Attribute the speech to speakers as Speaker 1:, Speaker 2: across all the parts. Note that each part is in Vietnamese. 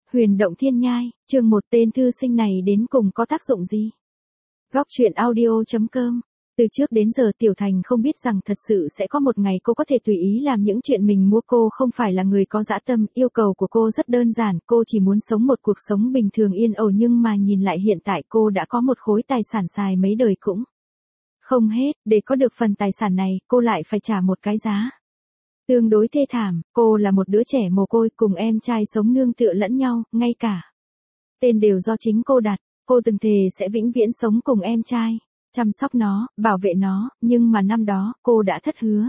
Speaker 1: Huyền động thiên nhai, chương 1 tên thư sinh này đến cùng có tác dụng gì? Góc truyện audio.com. Từ trước đến giờ Tiểu Thành không biết rằng thật sự sẽ có một ngày cô có thể tùy ý làm những chuyện mình muốn. Cô không phải là người có dã tâm, yêu cầu của cô rất đơn giản, cô chỉ muốn sống một cuộc sống bình thường yên ổn, nhưng mà nhìn lại hiện tại cô đã có một khối tài sản xài mấy đời cũng không hết, để có được phần tài sản này, cô lại phải trả một cái giá tương đối thê thảm. Cô là một đứa trẻ mồ côi, cùng em trai sống nương tựa lẫn nhau, ngay cả tên đều do chính cô đặt. Cô từng thề sẽ vĩnh viễn sống cùng em trai, chăm sóc nó, bảo vệ nó, nhưng mà năm đó, cô đã thất hứa.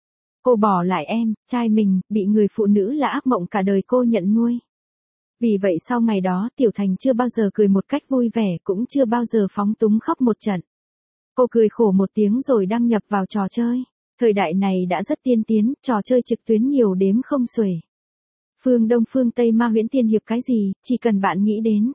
Speaker 1: Cô bỏ lại em trai mình, bị người phụ nữ là ác mộng cả đời cô nhận nuôi. Vì vậy sau ngày đó, Tiểu Thành chưa bao giờ cười một cách vui vẻ, cũng chưa bao giờ phóng túng khóc một trận. Cô cười khổ một tiếng rồi đăng nhập vào trò chơi. Thời đại này đã rất tiên tiến, trò chơi trực tuyến nhiều đếm không xuể. Phương Đông phương Tây ma huyễn tiên hiệp cái gì, chỉ cần bạn nghĩ đến,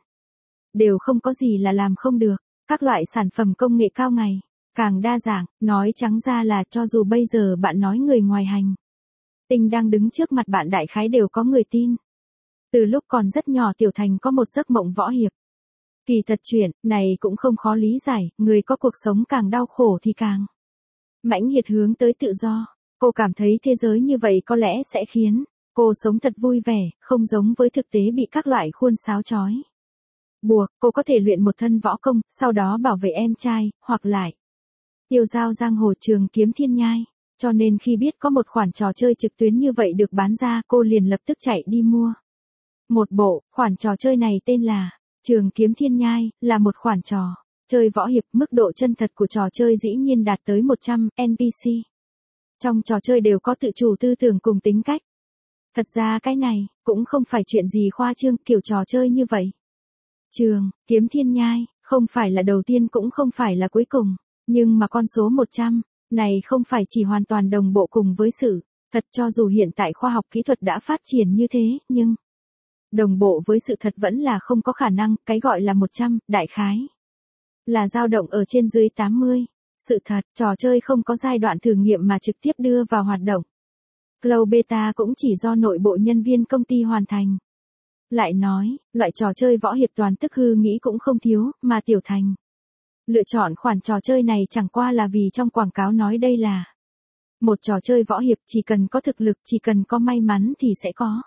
Speaker 1: đều không có gì là làm không được. Các loại sản phẩm công nghệ cao ngày càng đa dạng, nói trắng ra là cho dù bây giờ bạn nói người ngoài hành tinh đang đứng trước mặt bạn đại khái đều có người tin. Từ lúc còn rất nhỏ Tiểu Thành có một giấc mộng võ hiệp. Kỳ thật chuyện này cũng không khó lý giải, người có cuộc sống càng đau khổ thì càng mãnh liệt hướng tới tự do. Cô cảm thấy thế giới như vậy có lẽ sẽ khiến cô sống thật vui vẻ, không giống với thực tế bị các loại khuôn sáo trói buộc. Cô có thể luyện một thân võ công, sau đó bảo vệ em trai, hoặc lại tiêu dao giang hồ trường kiếm thiên nhai. Cho nên khi biết có một khoản trò chơi trực tuyến như vậy được bán ra, cô liền lập tức chạy đi mua một bộ. Khoản trò chơi này tên là Trường Kiếm Thiên Nhai, là một khoản trò chơi võ hiệp. Mức độ chân thật của trò chơi dĩ nhiên đạt tới 100 NPC. Trong trò chơi đều có tự chủ tư tưởng cùng tính cách. Thật ra cái này cũng không phải chuyện gì khoa trương, kiểu trò chơi như vậy. Trường Kiếm Thiên Nhai không phải là đầu tiên cũng không phải là cuối cùng, nhưng mà con số 100 này không phải chỉ hoàn toàn đồng bộ cùng với sự thật. Cho dù hiện tại khoa học kỹ thuật đã phát triển như thế, nhưng đồng bộ với sự thật vẫn là không có khả năng. Cái gọi là 100, đại khái là dao động ở trên dưới 80. Sự thật, trò chơi không có giai đoạn thử nghiệm mà trực tiếp đưa vào hoạt động. Cloud Beta cũng chỉ do nội bộ nhân viên công ty hoàn thành. Lại nói, loại trò chơi võ hiệp toàn tức hư nghĩ cũng không thiếu, mà Tiểu Thành lựa chọn khoản trò chơi này chẳng qua là vì trong quảng cáo nói đây là một trò chơi võ hiệp, chỉ cần có thực lực, chỉ cần có may mắn thì sẽ có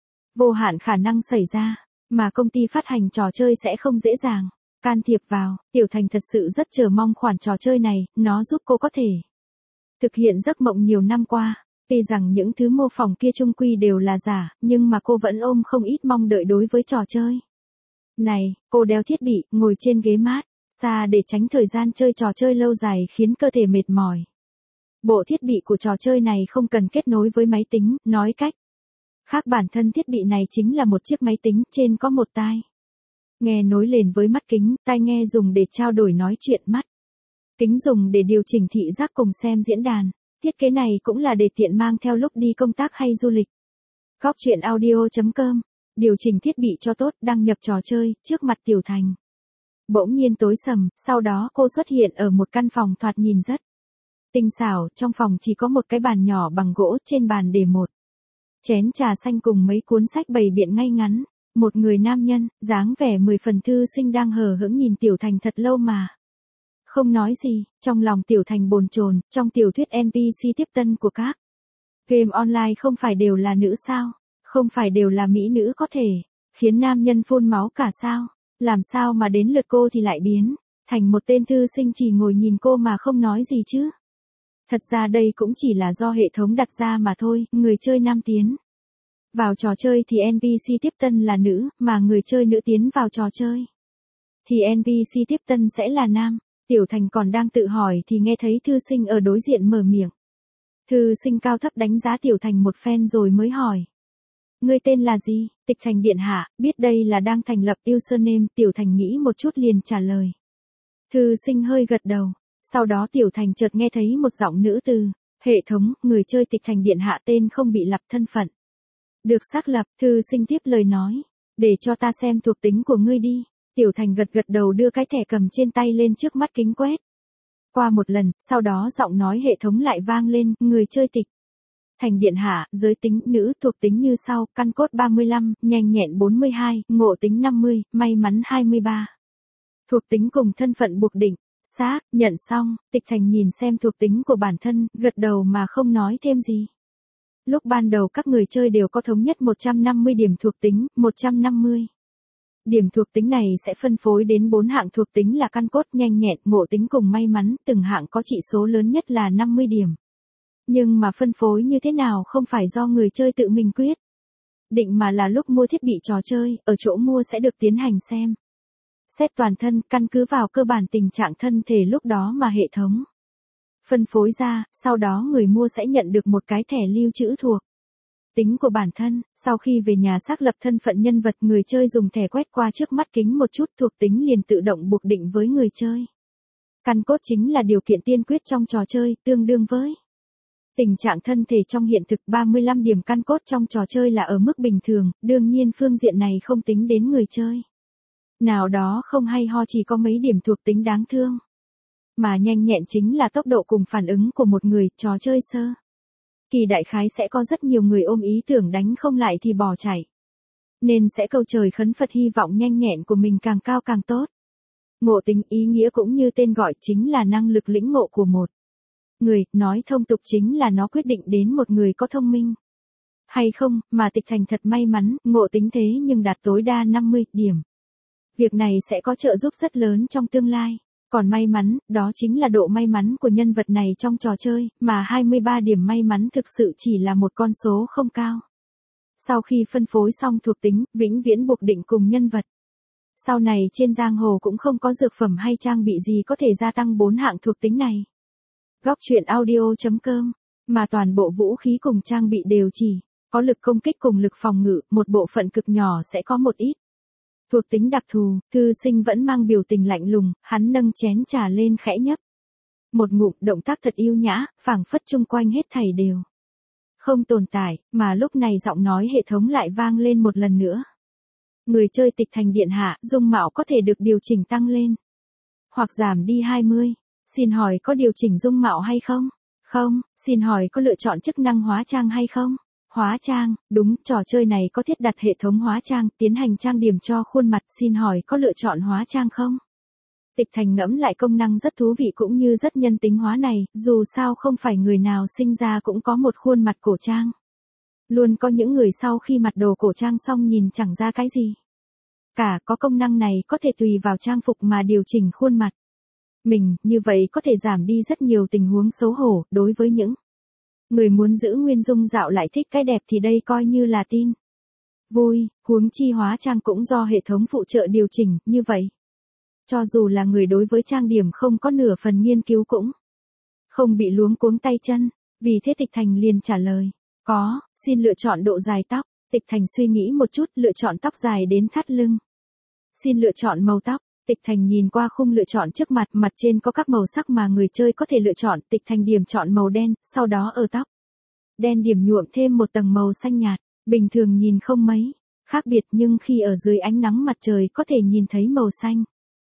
Speaker 1: vô hạn khả năng xảy ra, mà công ty phát hành trò chơi sẽ không dễ dàng can thiệp vào. Tiểu Thành thật sự rất chờ mong khoản trò chơi này, nó giúp cô có thể thực hiện giấc mộng nhiều năm qua. Tuy rằng những thứ mô phỏng kia chung quy đều là giả, nhưng mà cô vẫn ôm không ít mong đợi đối với trò chơi này. Cô đeo thiết bị, ngồi trên ghế mát xa để tránh thời gian chơi trò chơi lâu dài khiến cơ thể mệt mỏi. Bộ thiết bị của trò chơi này không cần kết nối với máy tính, nói cách khác bản thân thiết bị này chính là một chiếc máy tính, trên có một tai nghe nối liền với mắt kính, tai nghe dùng để trao đổi nói chuyện, mắt kính dùng để điều chỉnh thị giác cùng xem diễn đàn. Thiết kế này cũng là để tiện mang theo lúc đi công tác hay du lịch. Góc truyện audio.com. Điều chỉnh thiết bị cho tốt, đăng nhập trò chơi. Trước mặt Tiểu Thành bỗng nhiên tối sầm, sau đó cô xuất hiện ở một căn phòng thoạt nhìn rất tinh xảo. Trong phòng chỉ có một cái bàn nhỏ bằng gỗ, trên bàn để một chén trà xanh cùng mấy cuốn sách bày biện ngay ngắn. Một người nam nhân, dáng vẻ 10 phần thư sinh đang hờ hững nhìn Tiểu Thành thật lâu mà không nói gì. Trong lòng Tiểu Thành bồn chồn, trong tiểu thuyết NPC tiếp tân của các game online không phải đều là nữ sao? Không phải đều là mỹ nữ có thể khiến nam nhân phun máu cả sao? Làm sao mà đến lượt cô thì lại biến thành một tên thư sinh chỉ ngồi nhìn cô mà không nói gì chứ? Thật ra đây cũng chỉ là do hệ thống đặt ra mà thôi. Người chơi nam tiến vào trò chơi thì NPC tiếp tân là nữ, mà người chơi nữ tiến vào trò chơi thì NPC tiếp tân sẽ là nam. Tiểu Thành còn đang tự hỏi thì nghe thấy thư sinh ở đối diện mở miệng. Thư sinh cao thấp đánh giá Tiểu Thành một phen rồi mới hỏi. Ngươi tên là gì? Tịch Thành điện hạ. Biết đây là đang thành lập username. Tiểu Thành nghĩ một chút liền trả lời. Thư sinh hơi gật đầu. Sau đó Tiểu Thành chợt nghe thấy một giọng nữ từ hệ thống. Người chơi Tịch Thành điện hạ tên không bị lập, thân phận được xác lập. Thư sinh tiếp lời nói. Để cho ta xem thuộc tính của ngươi đi. Tiểu Thành gật gật đầu, đưa cái thẻ cầm trên tay lên trước mắt kính quét qua một lần, sau đó giọng nói hệ thống lại vang lên. Người chơi Tịch Thành điện hạ, giới tính nữ thuộc tính như sau, căn cốt 35, nhanh nhẹn 42, ngộ tính 50, may mắn 23. Thuộc tính cùng thân phận buộc định. Xác, nhận xong, Tịch Thành nhìn xem thuộc tính của bản thân, gật đầu mà không nói thêm gì. Lúc ban đầu các người chơi đều có thống nhất 150 điểm thuộc tính, 150. Điểm thuộc tính này sẽ phân phối đến 4 hạng thuộc tính là căn cốt, nhanh nhẹn, ngộ tính cùng may mắn, từng hạng có chỉ số lớn nhất là 50 điểm. Nhưng mà phân phối như thế nào không phải do người chơi tự mình quyết định mà là lúc mua thiết bị trò chơi, ở chỗ mua sẽ được tiến hành xem. Xét toàn thân, căn cứ vào cơ bản tình trạng thân thể lúc đó mà hệ thống phân phối ra, sau đó người mua sẽ nhận được một cái thẻ lưu trữ thuộc tính của bản thân. Sau khi về nhà xác lập thân phận nhân vật, người chơi dùng thẻ quét qua trước mắt kính một chút, thuộc tính liền tự động buộc định với người chơi. Căn cốt chính là điều kiện tiên quyết trong trò chơi, tương đương với tình trạng thân thể trong hiện thực. 35 điểm căn cốt trong trò chơi là ở mức bình thường, đương nhiên phương diện này không tính đến người chơi nào đó không hay ho chỉ có mấy điểm thuộc tính đáng thương. Mà nhanh nhẹn chính là tốc độ cùng phản ứng của một người, trò chơi sơ kỳ đại khái sẽ có rất nhiều người ôm ý tưởng đánh không lại thì bỏ chạy. Nên sẽ cầu trời khấn Phật hy vọng nhanh nhẹn của mình càng cao càng tốt. Ngộ tính ý nghĩa cũng như tên gọi chính là năng lực lĩnh ngộ của một người, nói thông tục chính là nó quyết định đến một người có thông minh hay không, mà Tịch Thành thật may mắn, ngộ tính thế nhưng đạt tối đa 50 điểm. Việc này sẽ có trợ giúp rất lớn trong tương lai. Còn may mắn, đó chính là độ may mắn của nhân vật này trong trò chơi, mà 23 điểm may mắn thực sự chỉ là một con số không cao. Sau khi phân phối xong thuộc tính, vĩnh viễn buộc định cùng nhân vật. Sau này trên giang hồ cũng không có dược phẩm hay trang bị gì có thể gia tăng 4 hạng thuộc tính này. Góc truyện audio.com, mà toàn bộ vũ khí cùng trang bị đều chỉ có lực công kích cùng lực phòng ngự, một bộ phận cực nhỏ sẽ có một ít thuộc tính đặc thù. Thư Sinh vẫn mang biểu tình lạnh lùng, hắn nâng chén trà lên khẽ nhấp một ngụm, động tác thật yêu nhã, phảng phất chung quanh hết thảy đều không tồn tại, mà lúc này giọng nói hệ thống lại vang lên một lần nữa. Người chơi Tịch Thành điện hạ, dung mạo có thể được điều chỉnh tăng lên hoặc giảm đi 20. Xin hỏi có điều chỉnh dung mạo hay không? Không. Xin hỏi có lựa chọn chức năng hóa trang hay không? Hóa trang, đúng, trò chơi này có thiết đặt hệ thống hóa trang, tiến hành trang điểm cho khuôn mặt, xin hỏi có lựa chọn hóa trang không? Tịch Thành ngẫm lại công năng rất thú vị cũng như rất nhân tính hóa này, dù sao không phải người nào sinh ra cũng có một khuôn mặt cổ trang. Luôn có những người sau khi mặc đồ cổ trang xong nhìn chẳng ra cái gì cả, có công năng này có thể tùy vào trang phục mà điều chỉnh khuôn mặt mình, như vậy có thể giảm đi rất nhiều tình huống xấu hổ. Đối với những người muốn giữ nguyên dung dạo lại thích cái đẹp thì đây coi như là tin vui, huống chi hóa trang cũng do hệ thống phụ trợ điều chỉnh, như vậy cho dù là người đối với trang điểm không có nửa phần nghiên cứu cũng không bị luống cuống tay chân. Vì thế Tịch Thành liền trả lời, có. Xin lựa chọn độ dài tóc. Tịch Thành suy nghĩ một chút, lựa chọn tóc dài đến thắt lưng. Xin lựa chọn màu tóc. Tịch Thành nhìn qua khung lựa chọn trước mặt, mặt trên có các màu sắc mà người chơi có thể lựa chọn. Tịch Thành điểm chọn màu đen, sau đó ở tóc đen điểm nhuộm thêm một tầng màu xanh nhạt. Bình thường nhìn không mấy khác biệt, nhưng khi ở dưới ánh nắng mặt trời có thể nhìn thấy màu xanh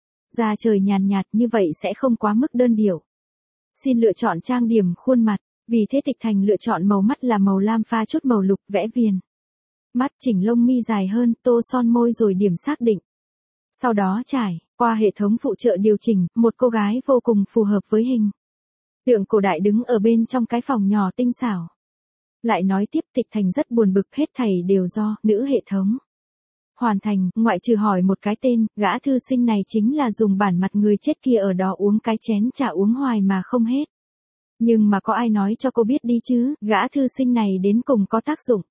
Speaker 1: da trời nhàn nhạt, như vậy sẽ không quá mức đơn điệu. Xin lựa chọn trang điểm khuôn mặt. Vì thế Tịch Thành lựa chọn màu mắt là màu lam pha chút màu lục, vẽ viền mắt, chỉnh lông mi dài hơn, tô son môi rồi điểm xác định. Sau đó trải qua hệ thống phụ trợ điều chỉnh, một cô gái vô cùng phù hợp với hình tượng cổ đại đứng ở bên trong cái phòng nhỏ tinh xảo. Lại nói tiếp, Tịch Thành rất buồn bực, hết thảy đều do nữ hệ thống hoàn thành, ngoại trừ hỏi một cái tên, gã thư sinh này chính là dùng bản mặt người chết kia ở đó uống cái chén trà uống hoài mà không hết. Nhưng mà có ai nói cho cô biết đi chứ, gã thư sinh này đến cùng có tác dụng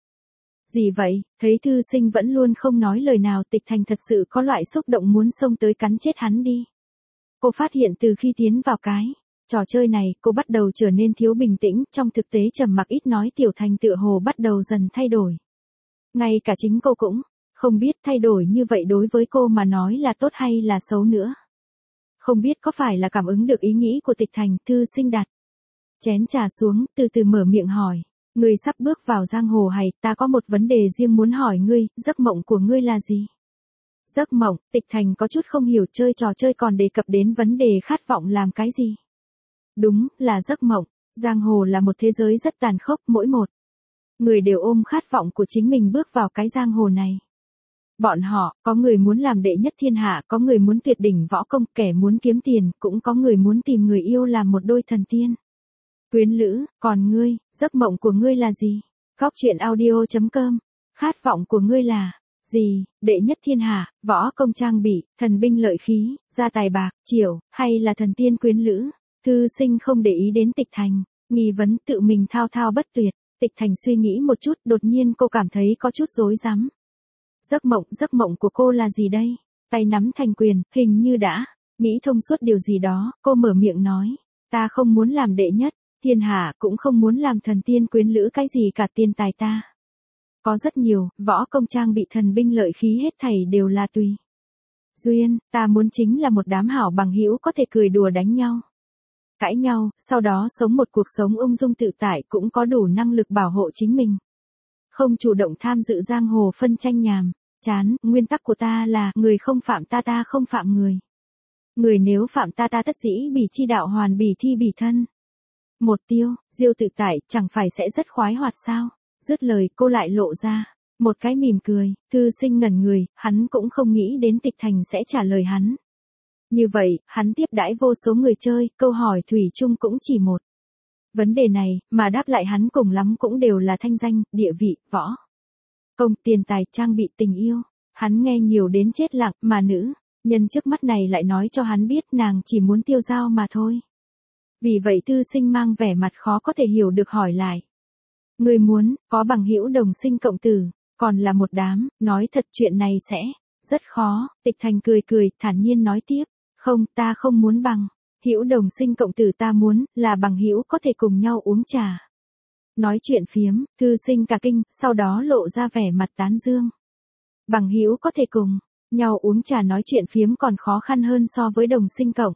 Speaker 1: gì vậy? Thấy thư sinh vẫn luôn không nói lời nào, Tịch Thành thật sự có loại xúc động muốn xông tới cắn chết hắn đi. Cô phát hiện từ khi tiến vào cái trò chơi này, cô bắt đầu trở nên thiếu bình tĩnh, trong thực tế trầm mặc ít nói, Tiểu Thành tựa hồ bắt đầu dần thay đổi. Ngay cả chính cô cũng không biết thay đổi như vậy đối với cô mà nói là tốt hay là xấu nữa. Không biết có phải là cảm ứng được ý nghĩ của Tịch Thành, thư sinh đặt chén trà xuống, từ từ mở miệng hỏi. Ngươi sắp bước vào giang hồ hay, ta có một vấn đề riêng muốn hỏi ngươi, giấc mộng của ngươi là gì? Giấc mộng, Tịch Thành có chút không hiểu, chơi trò chơi còn đề cập đến vấn đề khát vọng làm cái gì? Đúng, là giấc mộng. Giang hồ là một thế giới rất tàn khốc, mỗi một Người đều ôm khát vọng của chính mình bước vào cái giang hồ này. Bọn họ, có người muốn làm đệ nhất thiên hạ, có người muốn tuyệt đỉnh võ công, kẻ muốn kiếm tiền, cũng có người muốn tìm người yêu làm một đôi thần tiên. Quyến lữ, còn ngươi, giấc mộng của ngươi là gì? Góc truyện audio.com. Khát vọng của ngươi là gì? Đệ nhất thiên hạ, võ công trang bị, thần binh lợi khí, gia tài bạc, triều, hay là thần tiên quyến lữ? Thư sinh không để ý đến Tịch Thành, nghi vấn tự mình thao thao bất tuyệt. Tịch Thành suy nghĩ một chút, đột nhiên cô cảm thấy có chút rối rắm. Giấc mộng của cô là gì đây? Tay nắm thành quyền, hình như đã nghĩ thông suốt điều gì đó, cô mở miệng nói, ta không muốn làm đệ nhất thiên hạ, cũng không muốn làm thần tiên quyến lữ cái gì cả, tiền tài ta có rất nhiều, võ công trang bị thần binh lợi khí hết thảy đều là tùy duyên, ta muốn chính là một đám hảo bằng hữu có thể cười đùa đánh nhau, cãi nhau, sau đó sống một cuộc sống ung dung tự tại, cũng có đủ năng lực bảo hộ chính mình. Không chủ động tham dự giang hồ phân tranh nhàm chán, nguyên tắc của ta là, người không phạm ta, ta không phạm người. Người nếu phạm ta, ta tất dĩ bỉ chi đạo hoàn bỉ thi bỉ thân. Một tiêu, diêu tự tại, chẳng phải sẽ rất khoái hoạt sao? Dứt lời, cô lại lộ ra một cái mỉm cười. Thư sinh ngẩn người, hắn cũng không nghĩ đến Tịch Thành sẽ trả lời hắn. Như vậy, hắn tiếp đãi vô số người chơi, câu hỏi thủy chung cũng chỉ một vấn đề này, mà đáp lại hắn cùng lắm cũng đều là thanh danh, địa vị, võ công, tiền tài, trang bị, tình yêu. Hắn nghe nhiều đến chết lặng, mà nữ nhân trước mắt này lại nói cho hắn biết nàng chỉ muốn tiêu dao mà thôi. Vì vậy thư sinh mang vẻ mặt khó có thể hiểu được hỏi lại. Người muốn, có bằng hữu đồng sinh cộng tử, còn là một đám, nói thật chuyện này sẽ rất khó. Tịch Thành cười cười, thản nhiên nói tiếp, không, ta không muốn bằng hữu đồng sinh cộng tử, ta muốn là bằng hữu có thể cùng nhau uống trà. Nói chuyện phiếm, thư sinh cả kinh, sau đó lộ ra vẻ mặt tán dương. Bằng hữu có thể cùng nhau uống trà nói chuyện phiếm còn khó khăn hơn so với đồng sinh cộng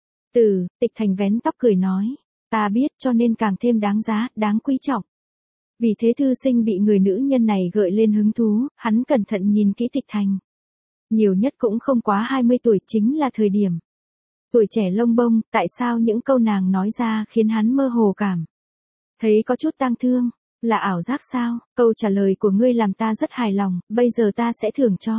Speaker 1: tử. Tịch Thành vén tóc cười nói, ta biết, cho nên càng thêm đáng giá, đáng quý trọng. Vì thế thư sinh bị người nữ nhân này gợi lên hứng thú, hắn cẩn thận nhìn kỹ Tịch Thành. Nhiều nhất cũng không quá 20 tuổi, chính là thời điểm tuổi trẻ lông bông. Tại sao những câu nàng nói ra khiến hắn mơ hồ cảm thấy có chút tang thương? Là ảo giác sao? Câu trả lời của ngươi làm ta rất hài lòng, bây giờ ta sẽ thưởng cho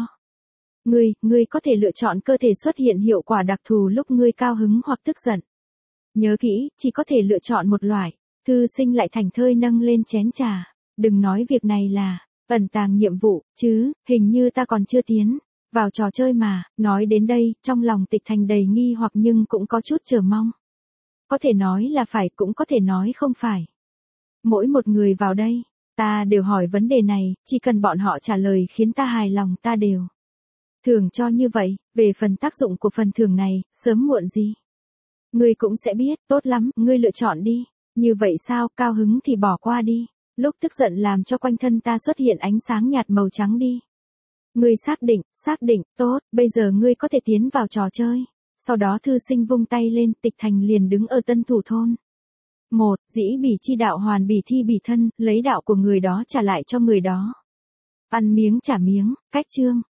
Speaker 1: ngươi có thể lựa chọn cơ thể xuất hiện hiệu quả đặc thù lúc ngươi cao hứng hoặc tức giận. Nhớ kỹ, chỉ có thể lựa chọn một loại. Thư sinh lại thành thơi nâng lên chén trà. Đừng nói việc này là ẩn tàng nhiệm vụ, chứ, hình như ta còn chưa tiến vào trò chơi mà. Nói đến đây, trong lòng Tịch Thành đầy nghi hoặc nhưng cũng có chút chờ mong. Có thể nói là phải, cũng có thể nói không phải. Mỗi một người vào đây, ta đều hỏi vấn đề này, chỉ cần bọn họ trả lời khiến ta hài lòng, ta đều thưởng cho như vậy. Về phần tác dụng của phần thưởng này, sớm muộn gì ngươi cũng sẽ biết. Tốt lắm, ngươi lựa chọn đi. Như vậy sao? Cao hứng thì bỏ qua đi. Lúc tức giận làm cho quanh thân ta xuất hiện ánh sáng nhạt màu trắng đi. Ngươi xác định, tốt, bây giờ ngươi có thể tiến vào trò chơi. Sau đó thư sinh vung tay lên, Tịch Thành liền đứng ở Tân Thủ thôn. Một, dĩ bỉ chi đạo hoàn bỉ thi bỉ thân, lấy đạo của người đó trả lại cho người đó. Ăn miếng trả miếng, cách chương.